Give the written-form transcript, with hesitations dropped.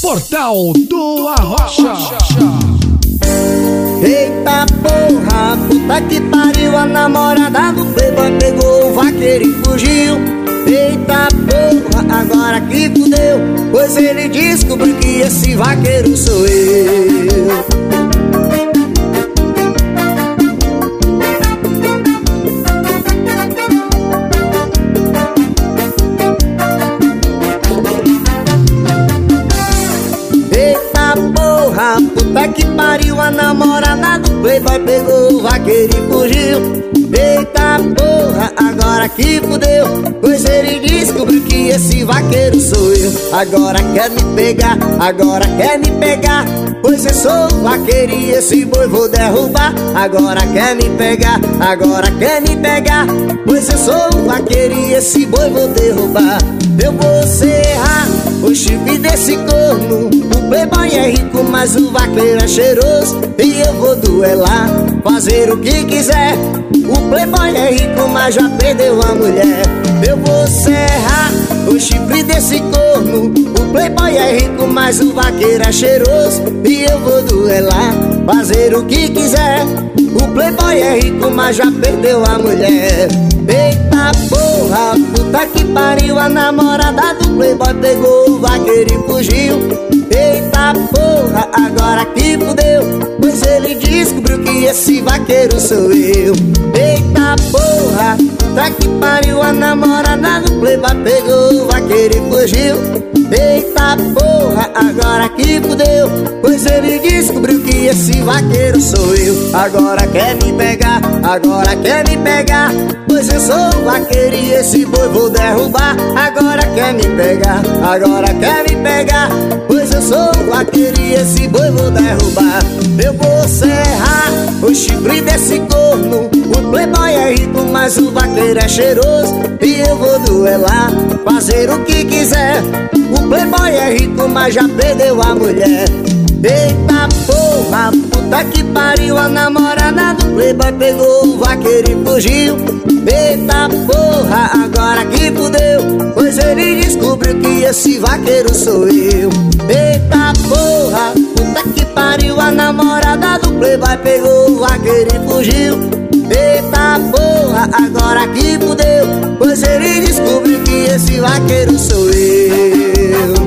Portal do Arrocha. Eita porra, puta que pariu, a namorada do playboy pegou o vaqueiro e fugiu. Eita porra, agora que fudeu, pois ele descobriu que esse vaqueiro sou eu. Puta que pariu, a namorada do playboy pegou o vaqueiro e fugiu. Eita porra, agora que fudeu, pois ele descobriu que esse vaqueiro sou eu. Agora quer me pegar, agora quer me pegar, pois eu sou o vaqueiro e esse boi vou derrubar. Agora quer me pegar, agora quer me pegar, pois eu sou o vaqueiro e esse boi vou derrubar. Eu vou serrar o chifre desse corno. O playboy é rico, mas o vaqueiro é cheiroso. E eu vou duelar, fazer o que quiser. O playboy é rico, mas já perdeu a mulher. Eu vou serrar o chifre desse corno. O playboy é rico, mas o vaqueiro é cheiroso. E eu vou duelar, fazer o que quiser. O playboy é rico, mas já perdeu a mulher. Eita porra, puta que pariu, a namorada do playboy pegou o vaqueiro e fugiu. Eita porra, agora que fudeu, pois ele descobriu que esse vaqueiro sou eu. Eita porra, puta que pariu, a namorada do playboy pegou o vaqueiro e fugiu. Eita porra, agora que fudeu, pois ele descobriu que esse vaqueiro sou eu. Agora quer me pegar, agora quer me pegar, pois eu sou o vaqueiro e esse boi vou derrubar. Agora quer me pegar, agora quer me pegar, pois eu sou o vaqueiro e esse boi vou derrubar. Eu vou serrar o chifre desse corno. O playboy é rico, mas o vaqueiro é cheiroso. E eu vou duelar, fazer o que quiser. O playboy é rico, mas já perdeu a mulher. Eita porra, puta que pariu, a namorada do playboy pegou o vaqueiro e fugiu. Eita porra, agora que fudeu, pois ele descobriu que esse vaqueiro sou eu. Eita porra, puta que pariu, a namorada do playboy pegou o vaqueiro e fugiu. Eita porra, agora que fudeu, pois ele descobriu que esse vaqueiro sou eu.